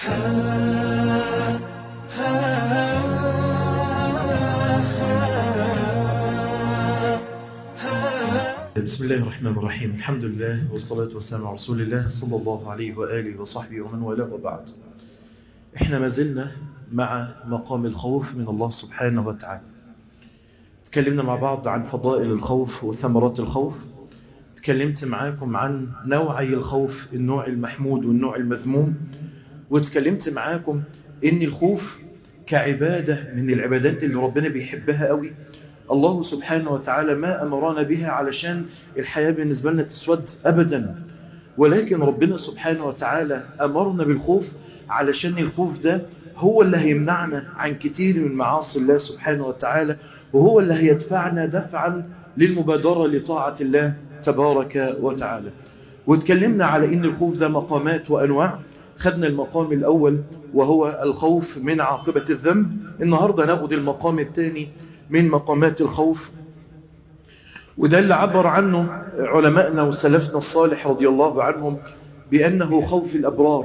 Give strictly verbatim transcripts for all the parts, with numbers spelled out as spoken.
بسم الله الرحمن الرحيم. الحمد لله والصلاة والسلام على رسول الله صلى الله عليه وآله وصحبه ومن والاه وبعد. احنا ما زلنا مع مقام الخوف من الله سبحانه وتعالى. تكلمنا مع بعض عن فضائل الخوف وثمرات الخوف. تكلمت معاكم عن نوعي الخوف، النوع المحمود والنوع المذموم. وتكلمت معاكم ان الخوف كعبادة من العبادات اللي ربنا بيحبها قوي. الله سبحانه وتعالى ما أمرنا بها علشان الحياة بالنسبة لنا تسود أبدا، ولكن ربنا سبحانه وتعالى أمرنا بالخوف علشان الخوف ده هو اللي هيمنعنا عن كتير من معاصي الله سبحانه وتعالى، وهو اللي هيدفعنا دفعا للمبادرة لطاعة الله تبارك وتعالى. واتكلمنا على إن الخوف ده مقامات وأنواع. خدنا المقام الأول وهو الخوف من عاقبة الذنب. النهاردة ناخد المقام الثاني من مقامات الخوف، وده اللي عبر عنه علماءنا وسلفنا الصالح رضي الله عنهم بأنه خوف الأبرار.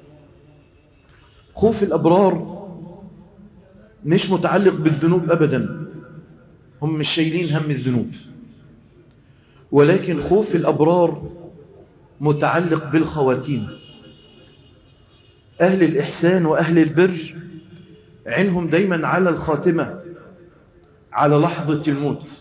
خوف الأبرار مش متعلق بالذنوب أبدا، هم مش شايلين هم الذنوب، ولكن خوف الأبرار متعلق بالخواتيم. أهل الإحسان وأهل البر عينهم دايما على الخاتمة، على لحظة الموت.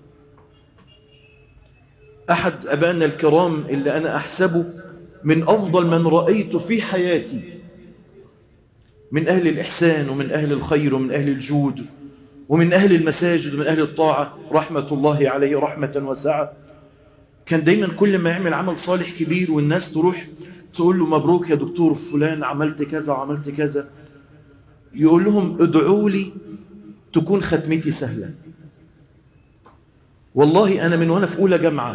أحد أبائنا الكرام اللي أنا أحسبه من أفضل من رأيت في حياتي من أهل الإحسان ومن أهل الخير ومن أهل الجود ومن أهل المساجد ومن أهل الطاعة رحمة الله عليه رحمة واسعة، كان دايما كل ما يعمل عمل صالح كبير والناس تروح تقول له مبروك يا دكتور فلان عملت كذا وعملت كذا، يقول لهم ادعوا لي تكون ختمتي سهلة. والله أنا من وأنا في أولى جامعة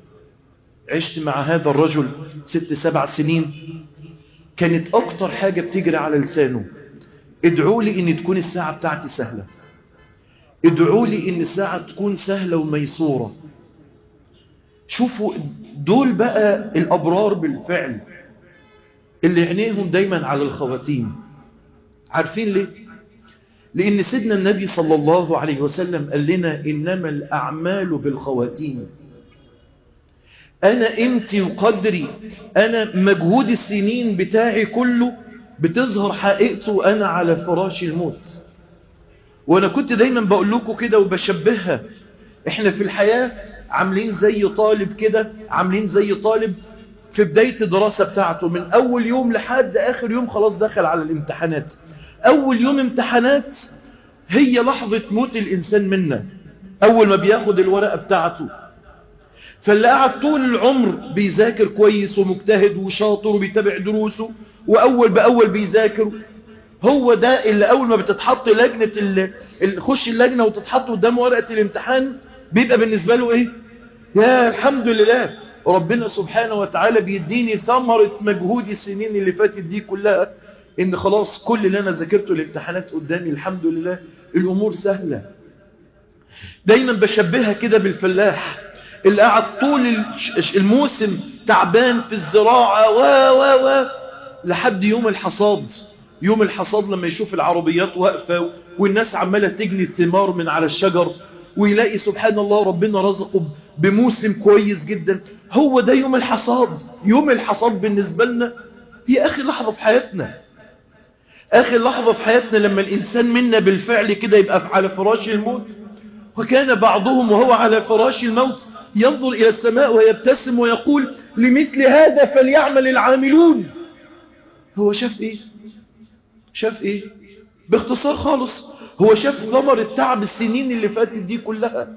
عشت مع هذا الرجل ست سبع سنين، كانت أكتر حاجة بتجري على لسانه ادعوا لي إن تكون الساعة بتاعتي سهلة، ادعوا لي إن الساعة تكون سهلة وميسورة. شوفوا دول بقى الأبرار بالفعل اللي عينيهم دايما على الخواتيم. عارفين ليه؟ لأن سيدنا النبي صلى الله عليه وسلم قال لنا إنما الأعمال بالخواتيم. أنا قيمتي وقدري، أنا مجهود السنين بتاعي كله بتظهر حقيقته وأنا على فراش الموت. وأنا كنت دايما بقول لكم كده وبشبهها، إحنا في الحياة عاملين زي طالب كده، عاملين زي طالب في بداية الدراسة بتاعته من أول يوم لحد آخر يوم خلاص دخل على الامتحانات. أول يوم امتحانات هي لحظة موت الإنسان منا، أول ما بياخد الورقة بتاعته. فاللي قاعد طول العمر بيذاكر كويس ومجتهد وشاطر وبيتابع دروسه وأول بأول بيذاكر، هو ده اللي أول ما بتتحط لجنة خش اللجنة وتتحط قدام ورقة الامتحان بيبقى بالنسبة له إيه؟ يا الحمد لله ربنا سبحانه وتعالى بيديني ثمرة مجهود السنين اللي فاتت دي كلها، إن خلاص كل اللي أنا ذاكرته الامتحانات قدامي الحمد لله، الأمور سهلة. دايما بشبهها كده بالفلاح اللي قاعد طول الموسم تعبان في الزراعة و و و لحد يوم الحصاد. يوم الحصاد لما يشوف العربيات واقفة والناس عمالة تجني الثمار من على الشجر ويلاقي سبحان الله ربنا رزقه بموسم كويس جدا، هو ده يوم الحصاد. يوم الحصاد بالنسبة لنا هي آخر لحظة في حياتنا، آخر لحظة في حياتنا لما الإنسان منا بالفعل كده يبقى على فراش الموت. وكان بعضهم وهو على فراش الموت ينظر إلى السماء ويبتسم ويقول لمثل هذا فليعمل العاملون. هو شاف إيه؟ شاف إيه؟ باختصار خالص هو شاف ثمر التعب السنين اللي فاتت دي كلها.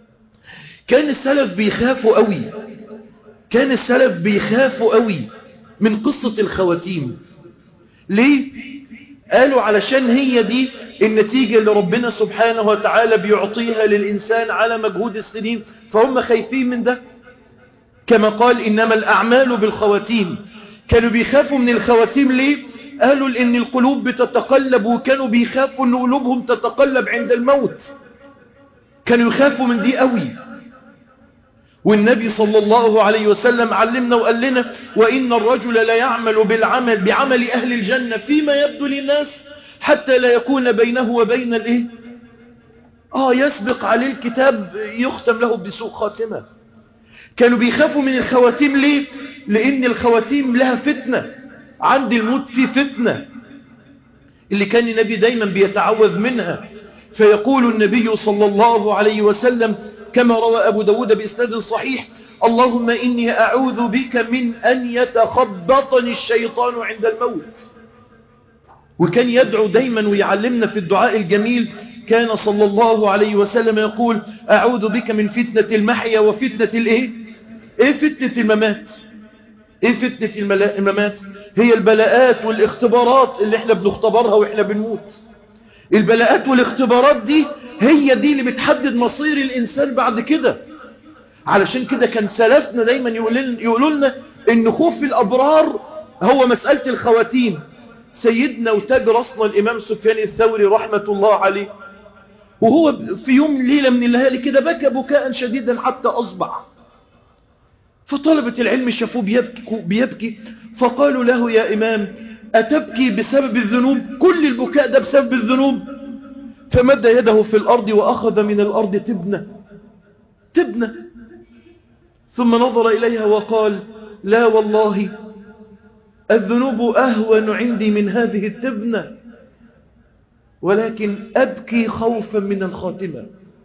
كان السلف بيخافوا قوي، كان السلف بيخافوا قوي من قصة الخواتيم. ليه؟ قالوا علشان هي دي النتيجة اللي ربنا سبحانه وتعالى بيعطيها للإنسان على مجهود السنين، فهم خايفين من ده. كما قال إنما الأعمال بالخواتيم. كانوا بيخافوا من الخواتيم ليه؟ قالوا لأن القلوب بتتقلب، وكانوا بيخافوا أن قلوبهم تتقلب عند الموت. كانوا يخافوا من دي قوي. والنبي صلى الله عليه وسلم علمنا وقال لنا وإن الرجل لا يعمل بالعمل بعمل أهل الجنة فيما يبدو للناس حتى لا يكون بينه وبين الإيه؟ آه يسبق عليه الكتاب يختم له بسوء خاتمة. كانوا بيخافوا من الخواتيم ليه؟ لأن الخواتيم لها فتنة، عند الموت في فتنة اللي كان النبي دايما بيتعوذ منها. فيقول النبي صلى الله عليه وسلم كما روى أبو داود بإسناد صحيح اللهم إني أعوذ بك من أن يتخبطني الشيطان عند الموت. وكان يدعو دايما ويعلمنا في الدعاء الجميل كان صلى الله عليه وسلم يقول أعوذ بك من فتنة المحيا وفتنة الإيه؟ إيه فتنة الممات؟ إيه فتنة الممات؟ هي البلاءات والاختبارات اللي احنا بنختبرها وإحنا بنموت. البلاءات والاختبارات دي هي دي اللي بتحدد مصير الإنسان بعد كده. علشان كده كان سلفنا دايما يقولوا لنا إن خوف الأبرار هو مسألة الخواتيم. سيدنا وتاج رأسنا الإمام سفيان الثوري رحمة الله عليه وهو في يوم ليلة من الليالي كده بكى بكاء شديدا حتى أصبح. فطلبة العلم شافوه بيبكي, بيبكي فقالوا له يا إمام أتبكي بسبب الذنوب؟ كل البكاء ده بسبب الذنوب. فمد يده في الأرض وأخذ من الأرض تبنة تبنة ثم نظر إليها وقال لا والله الذنوب أهون عندي من هذه التبنة ولكن أبكي خوفا من الخاتمة.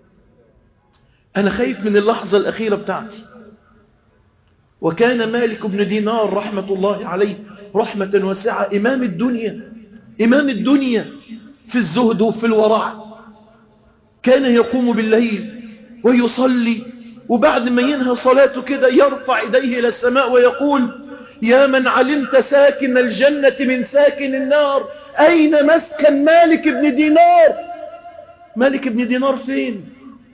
أنا خايف من اللحظة الأخيرة بتاعتي. وكان مالك بن دينار رحمة الله عليه رحمة واسعة إمام الدنيا إمام الدنيا في الزهد وفي الورع. كان يقوم بالليل ويصلي وبعد ما ينهى صلاته كده يرفع يديه إلى السماء ويقول يا من علمت ساكن الجنة من ساكن النار أين مسكن مالك بن دينار؟ مالك بن دينار فين؟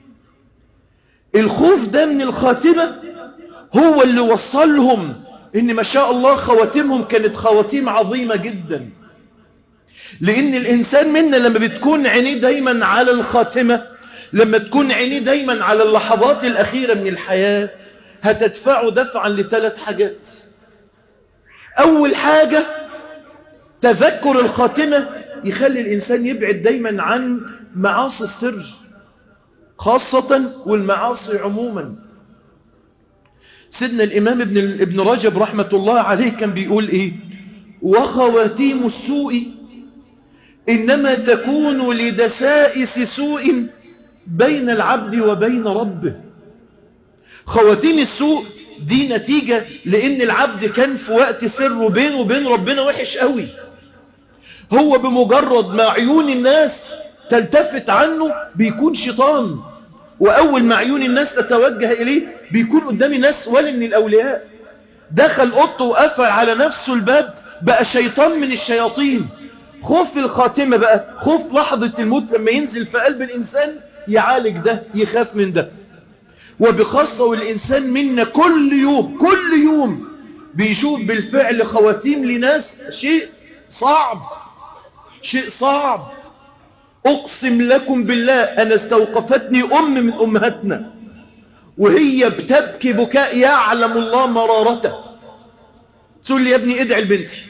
الخوف ده من الخاتمة هو اللي وصلهم إن ما شاء الله خواتمهم كانت خواتيم عظيمة جدا. لأن الإنسان منا لما بتكون عينيه دايما على الخاتمة، لما تكون عينيه دايما على اللحظات الأخيرة من الحياة، هتدفعه دفعا لثلاث حاجات. أول حاجة تذكر الخاتمة يخلي الإنسان يبعد دايما عن معاصي السر خاصة والمعاصي عموما. سيدنا الإمام ابن, ابن رجب رحمة الله عليه كان بيقول إيه؟ وخواتيم السوء إنما تكون لدسائس سوء بين العبد وبين ربه. خواتيم السوء دي نتيجة لأن العبد كان في وقت سر بينه وبين ربنا وحش قوي. هو بمجرد ما عيون الناس تلتفت عنه بيكون شيطان، وأول ما عيون الناس تتوجه إليه بيكون قدام الناس ولي من الأولياء. دخل أوضته وقفل على نفسه الباب بقى شيطان من الشياطين. خوف الخاتمة بقى خوف لحظة الموت لما ينزل في قلب الإنسان يعالج ده، يخاف من ده. وبخاصة والإنسان منا كل يوم كل يوم بيشوف بالفعل خواتيم لناس شيء صعب شيء صعب. أقسم لكم بالله أنا استوقفتني أم من أمهاتنا وهي بتبكي بكاء يعلم الله مرارته. تقول لي يا ابني ادعي لبنتي.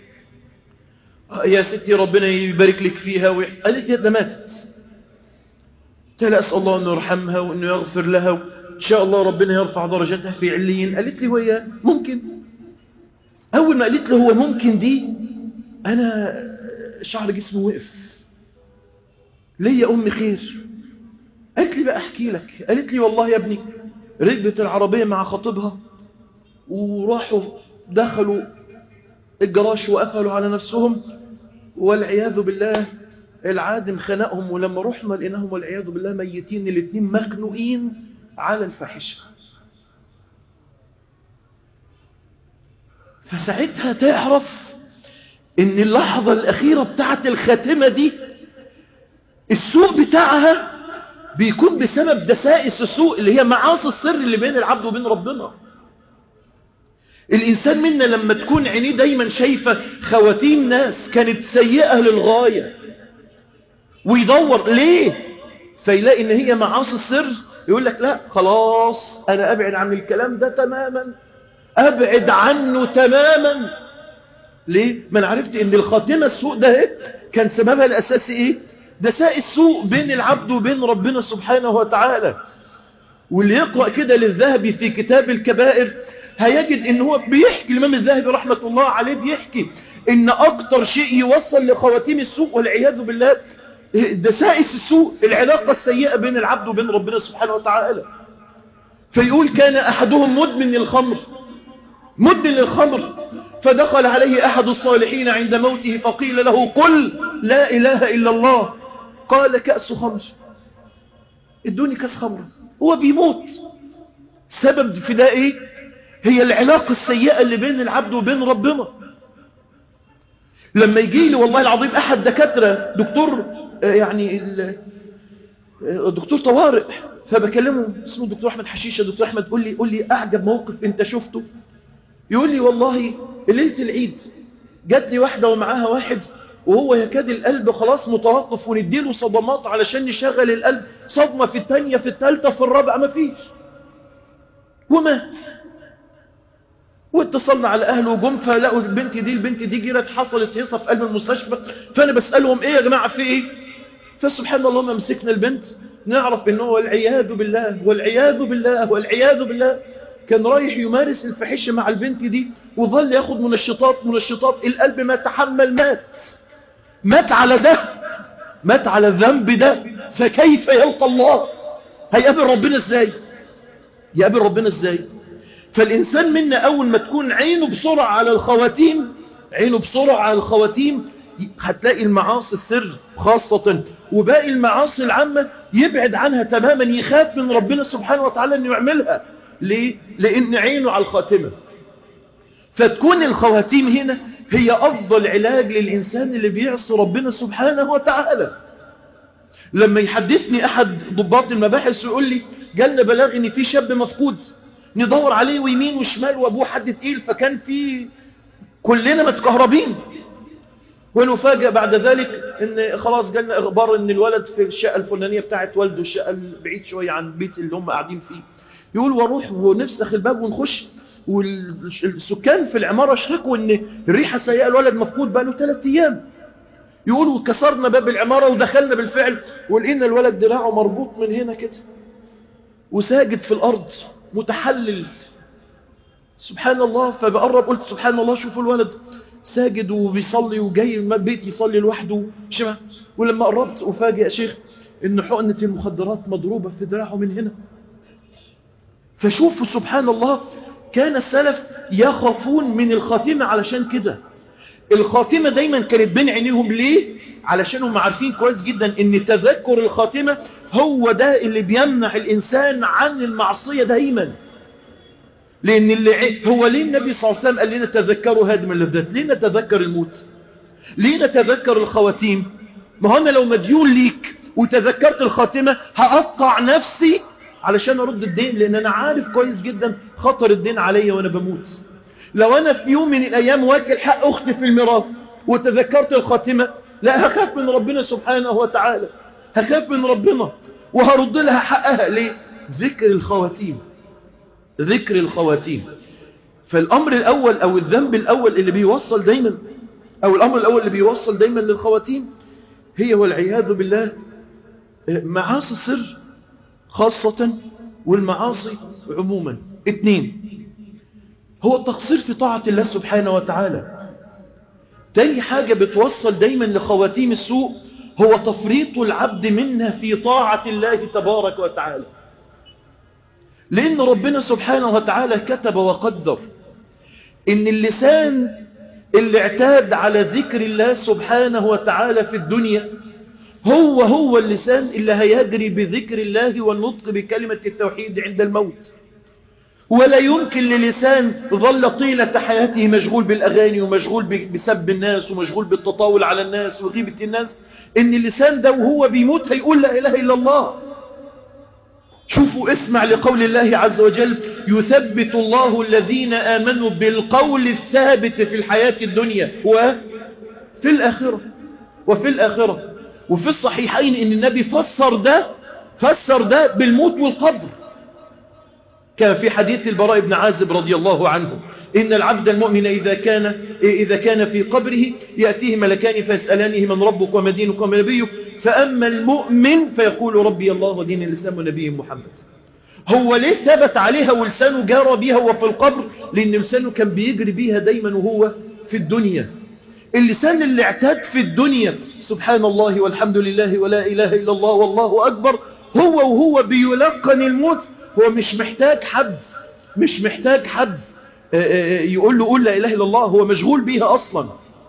يا ستي ربنا يبارك لك فيها ويح... قالت لي ده ماتت. قلت لها أسأل الله أنه يرحمها وأنه يغفر لها وإن شاء الله ربنا يرفع درجتها في عليين. قالت لي وهي ممكن. أول ما قالت له هو ممكن دي أنا شعر جسمي وقف. ليه يا أمي خير؟ قالت لي بقى أحكي لك. قالت لي والله يا ابني ركبت العربية مع خطيبها وراحوا دخلوا الجراج وقفلوا على نفسهم والعياذ بالله العادم خنقهم، ولما رحنا لقيناهم والعياذ بالله ميتين الاثنين مخنوقين على الفاحشة. فساعتها تعرف ان اللحظة الأخيرة بتاعت الخاتمة دي السوء بتاعها بيكون بسبب دسائس السوء اللي هي معاصي السر اللي بين العبد وبين ربنا. الإنسان منا لما تكون عينيه دايما شايفة خواتيم ناس كانت سيئة للغاية ويدور ليه فيلاقي ان هي معاصي السر يقول لك لا خلاص أنا أبعد عن الكلام ده تماما، أبعد عنه تماما. ليه؟ ما أنا عرفت إن الخاتمة السوء ده كان سببها الأساسي إيه؟ دساء السوء بين العبد وبين ربنا سبحانه وتعالى. واللي يقرأ كده للذهبي في كتاب الكبائر هيجد إن هو بيحكي، الإمام الذهبي رحمة الله عليه بيحكي إن أكتر شيء يوصل لخواتيم السوء والعياذ بالله دسائس السوء، العلاقة السيئة بين العبد وبين ربنا سبحانه وتعالى. فيقول كان أحدهم مدمن للخمر، مدمن للخمر، فدخل عليه أحد الصالحين عند موته فقيل له قل لا إله إلا الله، قال كأس خمر، ادوني كأس خمر. هو بيموت، سبب في ده إيه؟ هي العلاقة السيئة اللي بين العبد وبين ربنا. لما يجي لي والله العظيم أحد دكاترة دكتور يعني دكتور طوارئ، فبكلمه اسمه دكتور أحمد حشيشة، دكتور أحمد قول لي قول لي أعجب موقف أنت شفته. يقول لي والله ليلة العيد جات لي واحدة ومعاها واحد وهو يكاد القلب خلاص متوقف ونديله صدمات علشان نشغل القلب، صدمة في الثانية في الثالثة في الرابعة ما فيش، ومات. واتصلنا على أهله وجم فلقوا البنت دي البنت دي جيرت حصلت هيصة في قلب المستشفى. فأنا بسألهم إيه يا جماعة في إيه؟ فسبحان الله ما مسكنا البنت نعرف إنه والعياذ بالله والعياذ بالله والعياذ بالله كان رايح يمارس الفحش مع البنت دي وظل ياخد منشطات منشطات القلب ما تحمل، مات مات على ده، مات على الذنب ده. فكيف يلقى الله؟ هيقابل ربنا ازاي؟ يقابل ربنا ازاي؟ فالإنسان منا أول ما تكون عينه بسرعة على الخواتيم، عينه بسرعة على الخواتيم هتلاقي المعاصي السر خاصة وباقي المعاصي العامة يبعد عنها تماما، يخاف من ربنا سبحانه وتعالى أنه يعملها. ليه؟ لأن عينه على الخاتمة. فتكون الخواتيم هنا هي أفضل علاج للإنسان اللي بيعصي ربنا سبحانه وتعالى. لما يحدثني أحد ضباط المباحث ويقول لي جالنا بلاغ إن في شاب مفقود، ندور عليه ويمين وشمال وأبوه حد تقيل، فكان في كلنا متكهربين، ونفاجأ بعد ذلك إن خلاص جالنا إخبار إن الولد في الشقة الفلانية بتاعت والده، الشقة البعيد شوية عن البيت اللي هم قاعدين فيه. يقول وروح ونفسخ الباب ونخش، والسكان في العمارة شكوا إن الريحة سيئة، الولد مفقود بقى له ثلاث أيام. يقول وكسرنا باب العمارة ودخلنا بالفعل ولقينا الولد دراعه مربوط من هنا كده وساجد في الأرض متحلل. سبحان الله. فبقرب قلت سبحان الله، شوفوا الولد ساجد وبيصلي وجاي البيت يصلي لوحده شبه. ولما قربت أفاجئ يا شيخ إن حقنة المخدرات مضروبة في دراعه من هنا. فشوفوا سبحان الله، كان السلف يخافون من الخاتمة علشان كده. الخاتمة دايما كانت بين عينيهم. ليه؟ علشان هم عارفين كويس جدا ان تذكر الخاتمة هو ده اللي بيمنع الإنسان عن المعصية دايما. لأن اللي هو ليه النبي صلى الله عليه وسلم قال لنا تذكروا هادم اللذات؟ ليه نتذكر الموت؟ ليه نتذكر الخواتيم؟ ما هو أنا لو مديون ليك وتذكرت الخاتمة هقطع نفسي علشان أرد الدين، لأن أنا عارف كويس جدا خطر الدين عليا وأنا بموت. لو أنا في يوم من الأيام واكل حق أختي في الميراث وتذكرت الخاتمة، لا هخاف من ربنا سبحانه وتعالى، هخاف من ربنا وهرد لها حقها. ليه؟ ذكر الخواتيم، ذكر الخواتيم. فالأمر الأول أو الذنب الأول اللي بيوصل دايما أو الأمر الأول اللي بيوصل دايما للخواتيم هي والعياذ بالله معاصي السر خاصة والمعاصي عموما. اثنين، هو التقصير في طاعة الله سبحانه وتعالى. تاني حاجة بتوصل دايما لخواتيم السوء هو تفريط العبد منها في طاعة الله تبارك وتعالى. لأن ربنا سبحانه وتعالى كتب وقدر إن اللسان اللي اعتاد على ذكر الله سبحانه وتعالى في الدنيا هو هو اللسان اللي هيجري بذكر الله والنطق بكلمة التوحيد عند الموت. ولا يمكن للسان ظل طيلة حياته مشغول بالأغاني ومشغول بسب الناس ومشغول بالتطاول على الناس وغيبة الناس، إن اللسان ده وهو بيموت هيقول لا إله إلا الله. شوفوا اسمع لقول الله عز وجل يثبت الله الذين آمنوا بالقول الثابت في الحياة الدنيا وفي الآخرة وفي الآخرة. وفي الصحيحين إن النبي فسر ده فسر ده بالموت والقبر. كان في حديث البراء بن عازب رضي الله عنه إن العبد المؤمن إذا كان إذا كان في قبره يأتيه ملكان فيسألانه من ربك وما دينك وما نبيك، فأما المؤمن فيقول ربي الله ودين الإسلام ونبي محمد. هو ليه ثبت عليها ولسانه جارى بيها وهو في القبر؟ لأن لسانه كان بيجري بيها دايما وهو في الدنيا. اللسان اللي اعتاد في الدنيا سبحان الله والحمد لله ولا إله إلا الله والله أكبر، هو وهو بيلقن الموت هو مش محتاج حد، مش محتاج حد يقول له قول لا إله إلا الله، هو مشغول بيها أصلا،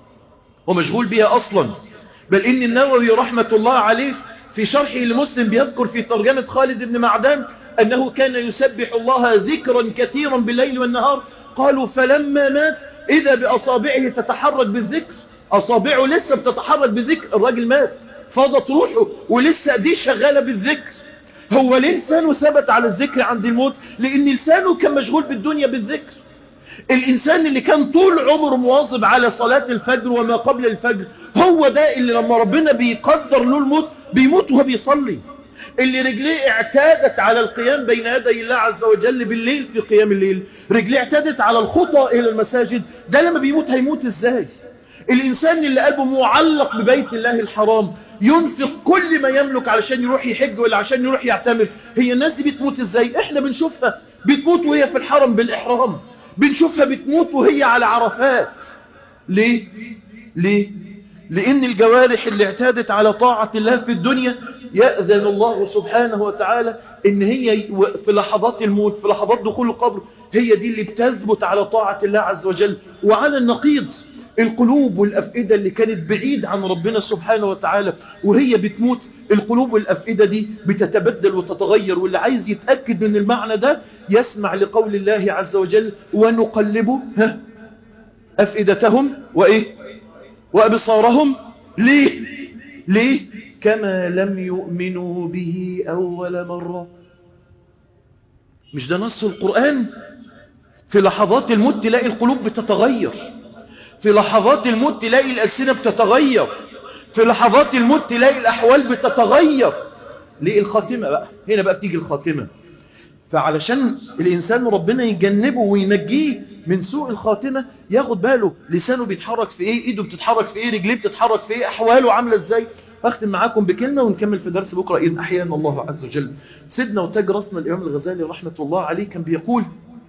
هو مشغول بيها أصلا. بل إن النووي رحمة الله عليه في شرحه لمسلم بيذكر في ترجمة خالد بن معدان أنه كان يسبح الله ذكرا كثيرا بالليل والنهار. قالوا فلما مات إذا بأصابعه تتحرك بالذكر، أصابعه لسه بتتحرك بالذكر، الراجل مات فاضت روحه ولسه دي شغالة بالذكر. هو ليه لسانه ثبت على الذكر عند الموت؟ لأن لسانه كان مشغول بالدنيا بالذكر. الإنسان اللي كان طول عمره مواظب على صلاة الفجر وما قبل الفجر، هو ده اللي لما ربنا بيقدر له الموت بيموت وهو بيصلي. اللي رجليه اعتادت على القيام بين يدي الله عز وجل بالليل في قيام الليل، رجليه اعتادت على الخطى إلى المساجد، ده لما بيموت هيموت ازاي؟ الإنسان اللي قلبه معلق ببيت الله الحرام ينفق كل ما يملك علشان يروح يحج ولا عشان يروح يعتمر، هي الناس دي بتموت ازاي؟ احنا بنشوفها بتموت وهي في الحرم بالإحرام، بنشوفها بتموت وهي على عرفات. ليه؟ ليه؟ لأن الجوارح اللي اعتادت على طاعة الله في الدنيا يأذن الله سبحانه وتعالى إن هي في لحظات الموت، في لحظات دخول القبر، هي دي اللي بتثبت على طاعة الله عز وجل. وعلى النقيض القلوب والأفئدة اللي كانت بعيد عن ربنا سبحانه وتعالى وهي بتموت، القلوب والأفئدة دي بتتبدل وتتغير. واللي عايز يتأكد من المعنى ده يسمع لقول الله عز وجل ونقلب أفئدتهم وإيه وأبصارهم. ليه؟ ليه؟ كما لم يؤمنوا به أول مرة. مش ده نص القرآن؟ في لحظات الموت تلاقي القلوب بتتغير، في لحظات الموت تلاقي الألسنة بتتغير، في لحظات الموت تلاقي الأحوال بتتغير. ليه؟ الخاتمة بقى، هنا بقى بتيجي الخاتمة. فعلشان الإنسان ربنا يجنبه وينجيه من سوء الخاتمة ياخد باله لسانه بيتحرك في ايه، ايده بتتحرك في ايه، رجليه بتتحرك في ايه، احواله عاملة ازاي. اختم معاكم بكلمة ونكمل في درس بكرة إذن أحيانا الله عز وجل. سيدنا وتاج راسنا الإمام الغزالي رحمة الله عليه كان بيقول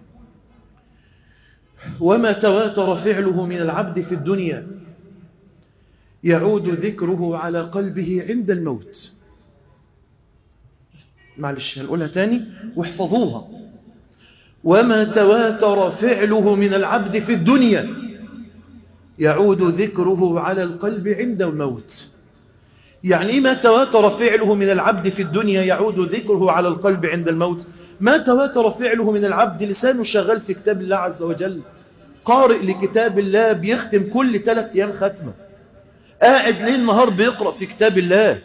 وما تواتر فعله من العبد في الدنيا يعود ذكره على قلبه عند الموت. معلش هنقولها تاني واحفظوها. وما تواتر فعله من العبد في الدنيا يعود ذكره على القلب عند الموت. يعني ما تواتر فعله من العبد في الدنيا يعود ذكره على القلب عند الموت؟ ما تواتر فعله من العبد لسانه شغال في كتاب الله عز وجل، قارئ لكتاب الله، بيختم كل ثلاث أيام ختمة، قاعد ليل نهار بيقرأ في كتاب الله،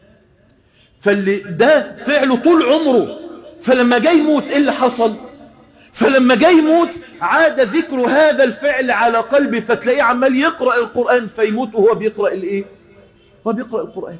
فاللي ده فعله طول عمره. فلما جاي يموت ايه اللي حصل؟ فلما جاي يموت عاد ذكر هذا الفعل على قلبه، فتلاقيه عمال يقرأ القرآن فيموت وهو بيقرأ الايه؟ هو بيقرأ القرآن.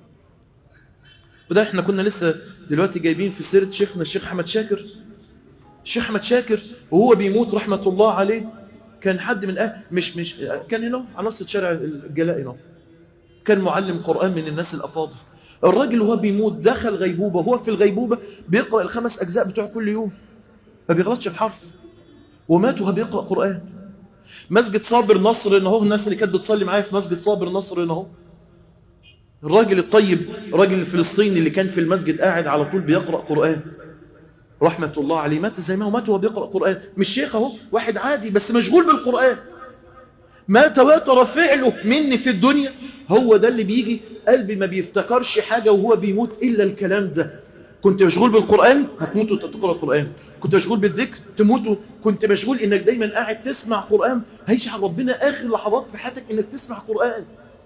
وده احنا كنا لسه دلوقتي جايبين في سيرة شيخنا الشيخ أحمد شاكر. الشيخ أحمد شاكر وهو بيموت رحمة الله عليه كان حد من أهل مش مش كان هنا على نص شارع الجلاء هنا، كان معلم قرآن من الناس الأفاضل. الراجل وهو بيموت دخل غيبوبة، هو في الغيبوبة بيقرأ الخمس أجزاء بتوع كل يوم ما بيغلطش في حرف، ومات وهو بيقرأ قرآن. مسجد صابر نصر هنا، الناس اللي كانت بتصلي معايا في مسجد صابر نصر هنا، الراجل الطيب الراجل الفلسطيني اللي كان في المسجد قاعد على طول بيقرأ قرآن رحمة الله عليه، مات زي ما هو مات وهو بيقرأ قرآن. مش شيخ اهو، واحد عادي بس مشغول بالقرآن. ما تواتر فعله مني في الدنيا هو ده اللي بيجي قلبي ما بيفتكرش حاجة وهو بيموت إلا الكلام ده. كنت مشغول بالقرآن هتموت وتقرأ القرآن، كنت مشغول بالذكر تموت، كنت مشغول انك دايما قاعد تسمع قرآن، هيشعر ربنا آخر لحظات في حياتك انك تسمع قرآن.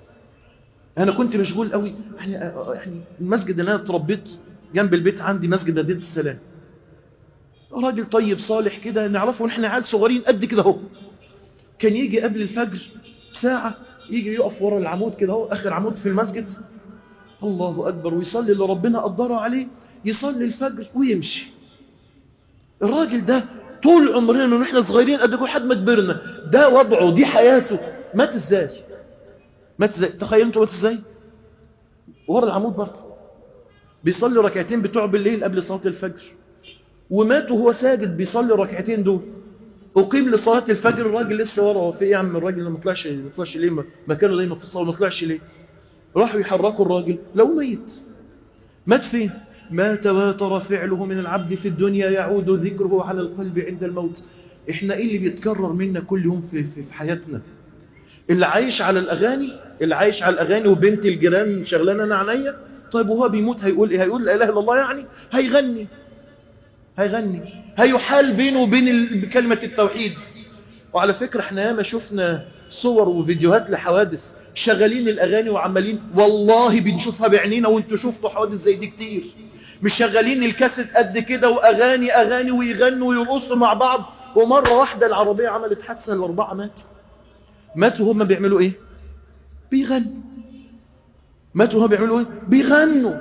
انا كنت مشغول قوي يعني يعني المسجد اللي انا اتربيت جنب البيت عندي مسجد مدينة السلام، راجل طيب صالح كده نعرفه ونحن عيال صغيرين قد كده اهو، كان يجي قبل الفجر بساعة يجي يقف ورا العمود كده اهو، اخر عمود في المسجد، الله اكبر، ويصلي اللي ربنا قدره عليه يصلي الفجر ويمشي. الراجل ده طول عمرنا ونحن صغيرين قد يكون حد ما كبرنا ده وضعه، دي حياته. مات ازاي؟ مات ازاي؟ تخيل انتوا مات ازاي؟ ورا العمود برضه بيصلي ركعتين بتوع بالليل قبل صلاة الفجر، ومات وهو ساجد بيصلي ركعتين دول. أقيم لصلاة الفجر، الراجل لسه ورا. هو في ايه يا عم الراجل ما طلعش؟ ما طلعش ليه؟ مكانه دايما في الصلاة ما طلعش ليه؟ راحوا يحركوا الراجل لو ميت. مات فين؟ ما تواتر فعله من العبد في الدنيا يعود ذكره على القلب عند الموت. احنا ايه اللي بيتكرر منا كل يوم في, في, في حياتنا؟ اللي عايش على الأغاني، اللي عايش على الأغاني وبنت الجيران شغلانة انا عينيا. طيب وهو بيموت هيقول ايه؟ هيقول لا إله إلا الله؟ يعني هيغني هيغني هيحال بينه وبين كلمة التوحيد. وعلى فكرة احنا ياما شفنا صور وفيديوهات لحوادث شغالين الأغاني وعمالين، والله بنشوفها بعينينا وانتوا شفتوا حوادث زي دي كتير. مش شغالين الكاسيت قد كده وأغاني أغاني ويغنوا ويرقصوا مع بعض، ومرة واحدة العربية عملت حادثة الأربعة ماتوا. ماتوا هم بيعملوا ايه؟ بيغنوا. ماتوا هم بيعملوا ايه؟ بيغنوا.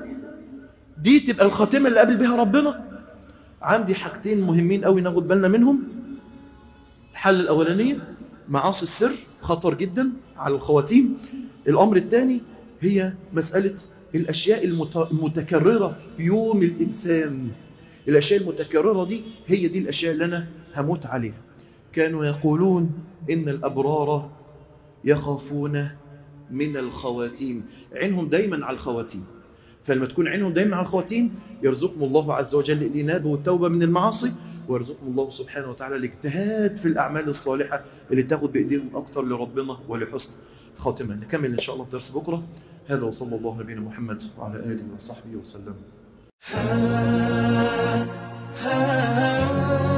دي تبقى الخاتمة اللي قابل بها ربنا. عندي حاجتين مهمين قوي ناخد بالنا منهم. الحل الأولانية معاصي السر خطر جدا على الخواتيم. الأمر الثاني هي مسألة الأشياء المتكررة في يوم الإنسان. الأشياء المتكررة دي هي دي الأشياء اللي أنا هموت عليها. كانوا يقولون إن الأبرار يخافون من الخواتيم، عينهم دايما على الخواتيم. فلما تكون عينهم دايما على الخواتيم يرزقهم الله عز وجل الإنابة والتوبة من المعاصي، ويرزقهم الله سبحانه وتعالى الاجتهاد في الأعمال الصالحة اللي تاخد بإيديهم أكتر لربنا ولحسن خاتمة. نكمل إن شاء الله في درس بكرة. هذا وصلى الله على نبينا محمد وعلى آله وصحبه وسلم.